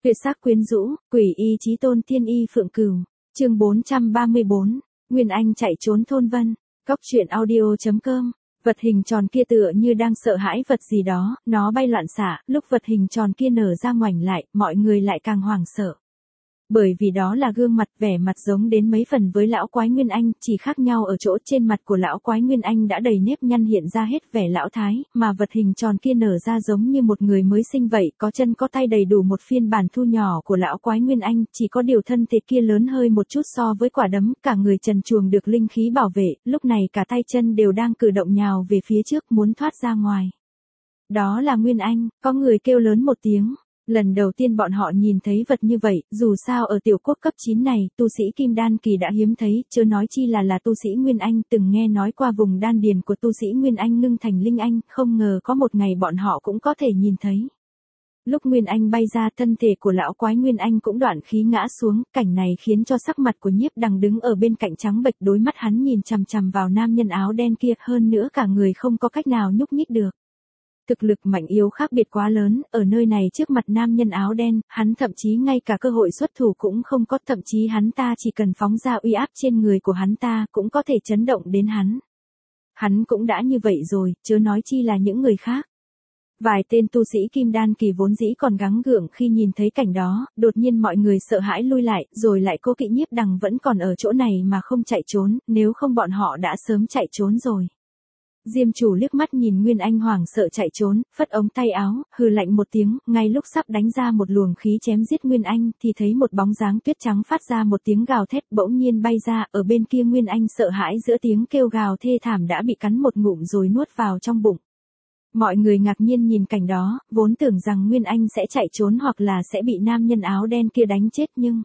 Tuyệt sắc quyến rũ, quỷ y chí tôn tiên y phượng cửu. Chương 434, Nguyên Anh chạy trốn thôn vân. Cóc truyện audio.com. Vật hình tròn kia tựa như đang sợ hãi vật gì đó, nó bay loạn xạ, lúc vật hình tròn kia nở ra ngoảnh lại, mọi người lại càng hoảng sợ. Bởi vì đó là gương mặt, vẻ mặt giống đến mấy phần với lão quái Nguyên Anh, chỉ khác nhau ở chỗ trên mặt của lão quái Nguyên Anh đã đầy nếp nhăn hiện ra hết vẻ lão thái, mà vật hình tròn kia nở ra giống như một người mới sinh vậy, có chân có tay đầy đủ một phiên bản thu nhỏ của lão quái Nguyên Anh, chỉ có điều thân thể kia lớn hơi một chút so với quả đấm, cả người trần truồng được linh khí bảo vệ, lúc này cả tay chân đều đang cử động nhào về phía trước muốn thoát ra ngoài. Đó là Nguyên Anh, có người kêu lớn một tiếng. Lần đầu tiên bọn họ nhìn thấy vật như vậy, dù sao ở tiểu quốc cấp 9 này, tu sĩ kim đan kỳ đã hiếm thấy, chớ nói chi là tu sĩ Nguyên Anh, từng nghe nói qua vùng đan điền của tu sĩ Nguyên Anh ngưng thành linh anh, không ngờ có một ngày bọn họ cũng có thể nhìn thấy. Lúc Nguyên Anh bay ra, thân thể của lão quái Nguyên Anh cũng đoạn khí ngã xuống, cảnh này khiến cho sắc mặt của Nhiếp Đằng đứng ở bên cạnh trắng bệch, đối mắt hắn nhìn chằm chằm vào nam nhân áo đen kia, hơn nữa cả người không có cách nào nhúc nhích được. Thực lực mạnh yếu khác biệt quá lớn, ở nơi này trước mặt nam nhân áo đen, hắn thậm chí ngay cả cơ hội xuất thủ cũng không có, thậm chí hắn ta chỉ cần phóng ra uy áp trên người của hắn ta cũng có thể chấn động đến hắn. Hắn cũng đã như vậy rồi, chớ nói chi là những người khác. Vài tên tu sĩ kim đan kỳ vốn dĩ còn gắng gượng khi nhìn thấy cảnh đó, đột nhiên mọi người sợ hãi lui lại, rồi lại cố kỵ Nhiếp Đằng vẫn còn ở chỗ này mà không chạy trốn, nếu không bọn họ đã sớm chạy trốn rồi. Diêm chủ liếc mắt nhìn Nguyên Anh hoảng sợ chạy trốn, phất ống tay áo, hừ lạnh một tiếng, ngay lúc sắp đánh ra một luồng khí chém giết Nguyên Anh, thì thấy một bóng dáng tuyết trắng phát ra một tiếng gào thét bỗng nhiên bay ra, ở bên kia Nguyên Anh sợ hãi giữa tiếng kêu gào thê thảm đã bị cắn một ngụm rồi nuốt vào trong bụng. Mọi người ngạc nhiên nhìn cảnh đó, vốn tưởng rằng Nguyên Anh sẽ chạy trốn hoặc là sẽ bị nam nhân áo đen kia đánh chết nhưng...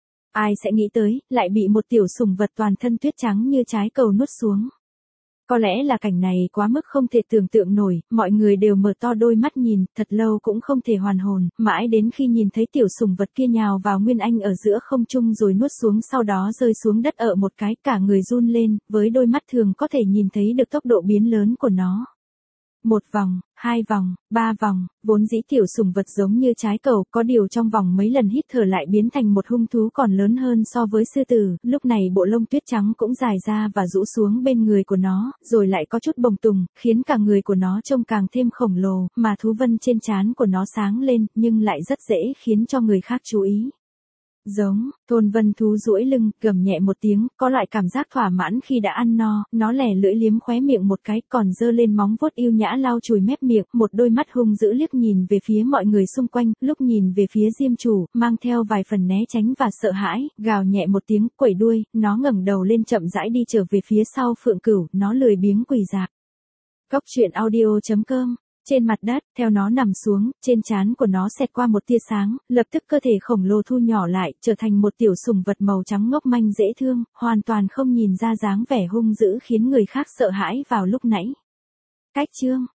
ai sẽ nghĩ tới, lại bị một tiểu sủng vật toàn thân tuyết trắng như trái cầu nuốt xuống. Có lẽ là cảnh này quá mức không thể tưởng tượng nổi, mọi người đều mở to đôi mắt nhìn, thật lâu cũng không thể hoàn hồn, mãi đến khi nhìn thấy tiểu sủng vật kia nhào vào Nguyên Anh ở giữa không trung rồi nuốt xuống, sau đó rơi xuống đất ở một cái, cả người run lên, với đôi mắt thường có thể nhìn thấy được tốc độ biến lớn của nó. Một vòng, hai vòng, ba vòng, vốn dĩ tiểu sủng vật giống như trái cầu, có điều trong vòng mấy lần hít thở lại biến thành một hung thú còn lớn hơn so với sư tử, lúc này bộ lông tuyết trắng cũng dài ra và rũ xuống bên người của nó, rồi lại có chút bồng tùng, khiến cả người của nó trông càng thêm khổng lồ, mà thú vân trên trán của nó sáng lên, nhưng lại rất dễ khiến cho người khác chú ý. Giống, thôn vân thú duỗi lưng, gầm nhẹ một tiếng, có loại cảm giác thỏa mãn khi đã ăn no, nó lẻ lưỡi liếm khóe miệng một cái, còn giơ lên móng vuốt yêu nhã lau chùi mép miệng, một đôi mắt hung dữ liếc nhìn về phía mọi người xung quanh, lúc nhìn về phía Diêm chủ, mang theo vài phần né tránh và sợ hãi, gào nhẹ một tiếng, quẩy đuôi, nó ngẩng đầu lên chậm rãi đi trở về phía sau Phượng Cửu, nó lười biếng quỳ dạp. Cóc truyện audio.com. Trên mặt đất, theo nó nằm xuống, trên trán của nó xẹt qua một tia sáng, lập tức cơ thể khổng lồ thu nhỏ lại, trở thành một tiểu sủng vật màu trắng ngốc manh dễ thương, hoàn toàn không nhìn ra dáng vẻ hung dữ khiến người khác sợ hãi vào lúc nãy. Cách chương